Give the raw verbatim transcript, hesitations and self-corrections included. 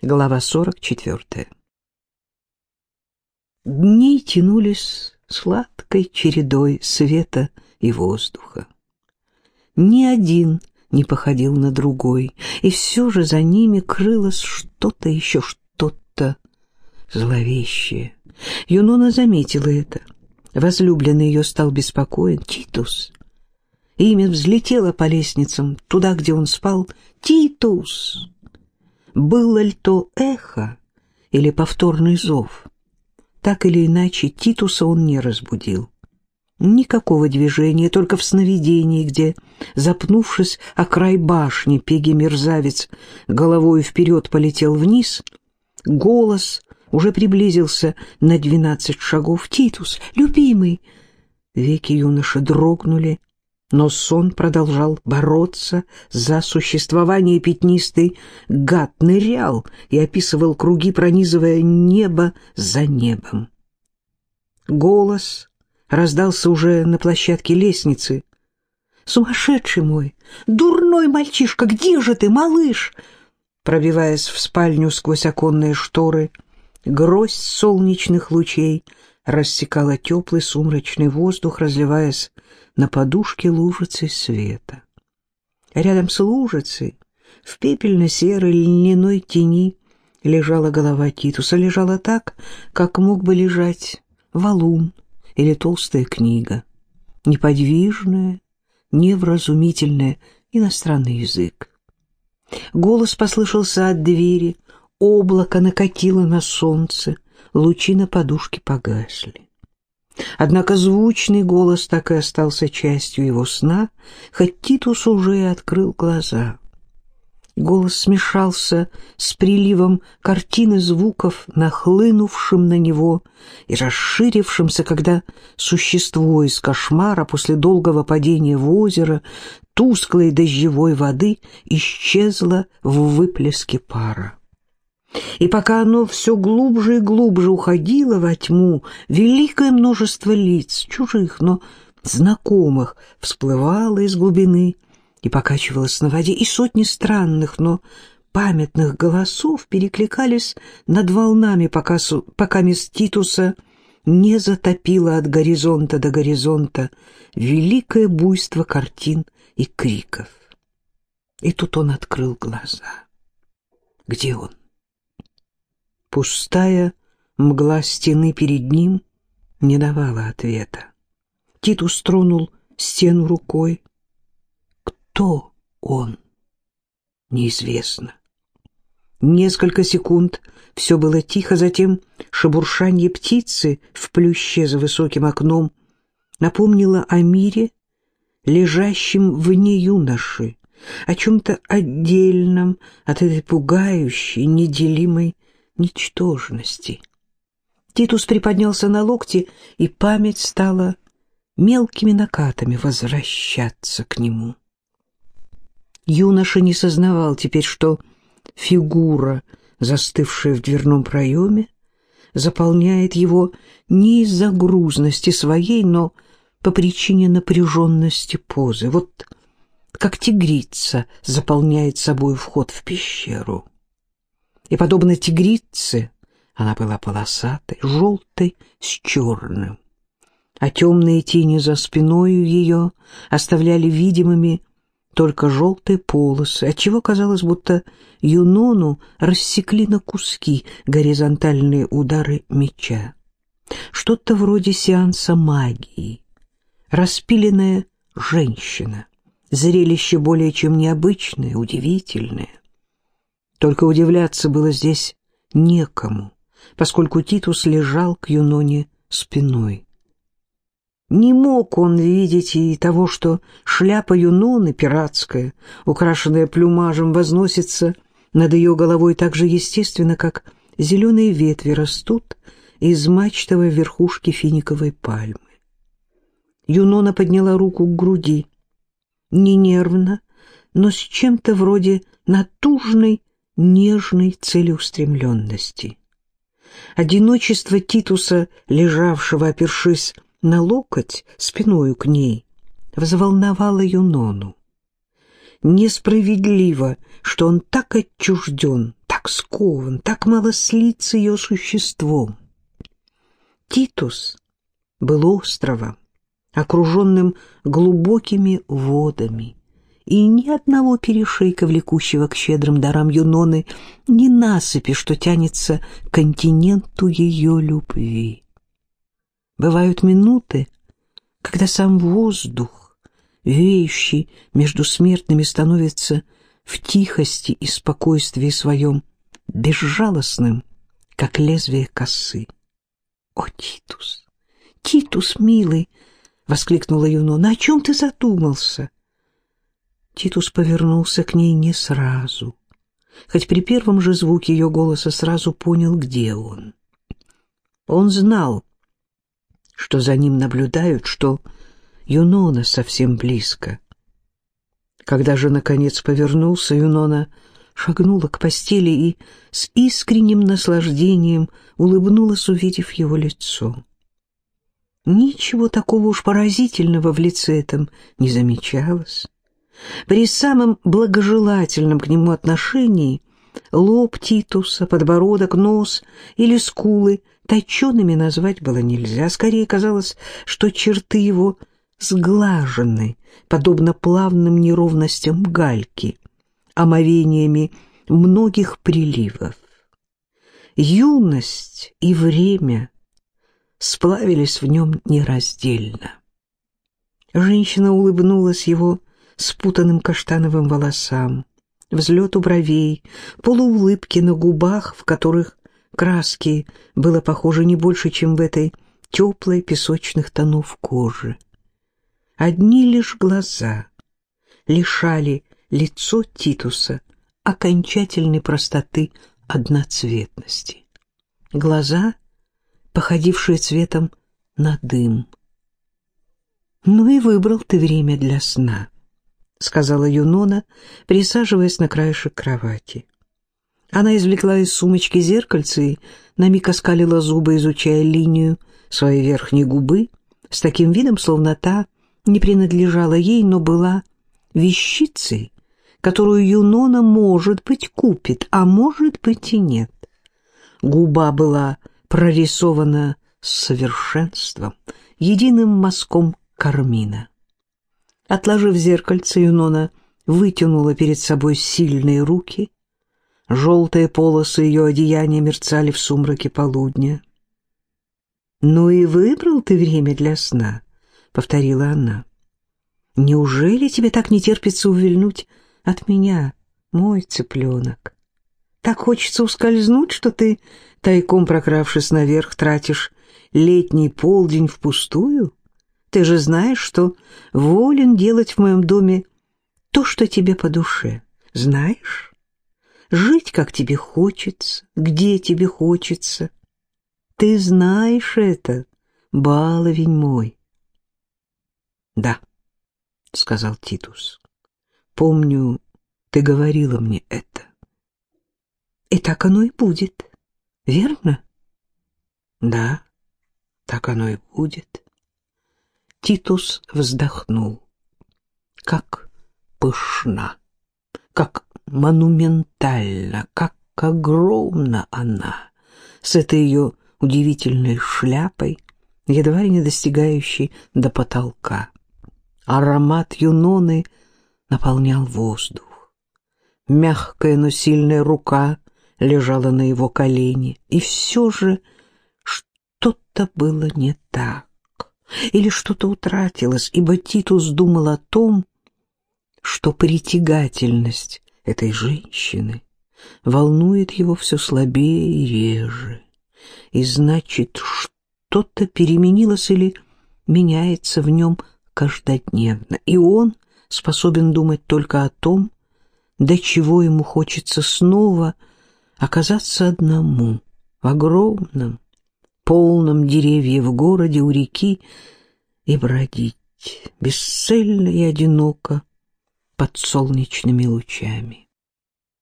Глава сорок четвертая. Дни тянулись сладкой чередой света и воздуха. Ни один не походил на другой, и все же за ними крылось что-то еще, что-то зловещее. Юнона заметила это. Возлюбленный ее стал беспокоен. Титус. Имя взлетело по лестницам, туда, где он спал. Титус! Было ли то эхо или повторный зов? Так или иначе, Титуса он не разбудил. Никакого движения, только в сновидении, где, запнувшись о край башни, Пеги-мерзавец головой вперед полетел вниз, голос уже приблизился на двенадцать шагов. «Титус, любимый!» Веки юноши дрогнули, но сон продолжал бороться за существование. Пятнистый гад нырял и описывал круги, пронизывая небо за небом. Голос раздался уже на площадке лестницы. «Сумасшедший мой! Дурной мальчишка! Где же ты, малыш?» Пробиваясь в спальню сквозь оконные шторы, гроздь солнечных лучей рассекала теплый сумрачный воздух, разливаясь на подушке лужицей света. Рядом с лужицей, в пепельно-серой льняной тени, лежала голова Титуса. Лежала так, как мог бы лежать валун или толстая книга. Неподвижная, невразумительная, иностранный язык. Голос послышался от двери, облако накатило на солнце, лучи на подушке погасли. Однако звучный голос так и остался частью его сна, хоть Титус уже и открыл глаза. Голос смешался с приливом картины звуков, нахлынувшим на него и расширившимся, когда существо из кошмара после долгого падения в озеро тусклой дождевой воды исчезло в выплеске пара. И пока оно все глубже и глубже уходило во тьму, великое множество лиц, чужих, но знакомых, всплывало из глубины и покачивалось на воде, и сотни странных, но памятных голосов перекликались над волнами, пока, пока мисс Титуса не затопило от горизонта до горизонта великое буйство картин и криков. И тут он открыл глаза. Где он? Пустая мгла стены перед ним не давала ответа. Титус тронул стену рукой. Кто он? Неизвестно. Несколько секунд все было тихо, затем шебуршанье птицы в плюще за высоким окном напомнило о мире, лежащем вне юноши, о чем-то отдельном от этой пугающей, неделимой ничтожности. Титус приподнялся на локти, и память стала мелкими накатами возвращаться к нему. Юноша не сознавал теперь, что фигура, застывшая в дверном проеме, заполняет его не из-за грузности своей, но по причине напряженности позы. Вот как тигрица заполняет собой вход в пещеру. И, подобно тигрице, она была полосатой, желтой с черным, а темные тени за спиною ее оставляли видимыми только желтые полосы, отчего казалось, будто Юнону рассекли на куски горизонтальные удары меча. Что-то вроде сеанса магии. Распиленная женщина. Зрелище более чем необычное, удивительное. Только удивляться было здесь некому, поскольку Титус лежал к Юноне спиной. Не мог он видеть и того, что шляпа Юноны, пиратская, украшенная плюмажем, возносится над ее головой так же естественно, как зеленые ветви растут из мачтовой верхушки финиковой пальмы. Юнона подняла руку к груди, не нервно, но с чем-то вроде натужной, нежной целеустремленности. Одиночество Титуса, лежавшего, опершись на локоть, спиною к ней, взволновало Юнону. Несправедливо, что он так отчужден, так так скован, так мало слит с ее существом. Титус был островом, окруженным глубокими водами, и ни одного перешейка, влекущего к щедрым дарам Юноны, ни насыпи, что тянется к континенту ее любви. Бывают минуты, когда сам воздух, веющий между смертными, становится в тихости и спокойствии своем безжалостным, как лезвие косы. «О, Титус, Титус, милый!» — воскликнула Юнона. «О чем ты задумался?» Титус повернулся к ней не сразу, хоть при первом же звуке ее голоса сразу понял, где он. Он знал, что за ним наблюдают, что Юнона совсем близко. Когда же, наконец, повернулся, Юнона шагнула к постели и с искренним наслаждением улыбнулась, увидев его лицо. Ничего такого уж поразительного в лице этом не замечалось. При самом благожелательном к нему отношении лоб Титуса, подбородок, нос или скулы точеными назвать было нельзя. Скорее казалось, что черты его сглажены, подобно плавным неровностям гальки, омовениями многих приливов. Юность и время сплавились в нем нераздельно. Женщина улыбнулась его спутанным каштановым волосам, взлету бровей, полуулыбки на губах, в которых краски было похоже не больше, чем в этой теплой песочных тонов кожи. Одни лишь глаза лишали лицо Титуса окончательной простоты одноцветности. Глаза, походившие цветом на дым. «Ну и выбрал ты время для сна», — сказала Юнона, присаживаясь на краешек кровати. Она извлекла из сумочки зеркальце и на миг оскалила зубы, изучая линию своей верхней губы, с таким видом, словно та не принадлежала ей, но была вещицей, которую Юнона, может быть, купит, а может быть и нет. Губа была прорисована с совершенством, единым мазком кармина. Отложив зеркальце, Юнона вытянула перед собой сильные руки. Желтые полосы ее одеяния мерцали в сумраке полудня. «Ну и выбрал ты время для сна», — повторила она. «Неужели тебе так не терпится увильнуть от меня, мой цыпленок? Так хочется ускользнуть, что ты, тайком прокравшись наверх, тратишь летний полдень впустую? Ты же знаешь, что волен делать в моем доме то, что тебе по душе. Знаешь? Жить, как тебе хочется, где тебе хочется. Ты знаешь это, баловень мой». «Да», — сказал Титус. «Помню, ты говорила мне это». «И так оно и будет, верно?» «Да, так оно и будет». Титус вздохнул. Как пышна, как монументально, как огромна она, с этой ее удивительной шляпой, едва ли не достигающей до потолка. Аромат Юноны наполнял воздух. Мягкая, но сильная рука лежала на его колене, и все же что-то было не так, или что-то утратилось, ибо Титус думал о том, что притягательность этой женщины волнует его все слабее и реже, и значит, что-то переменилось или меняется в нем каждодневно, и он способен думать только о том, до чего ему хочется снова оказаться одному в огромном, полном деревьев городе у реки и бродить бесцельно и одиноко под солнечными лучами.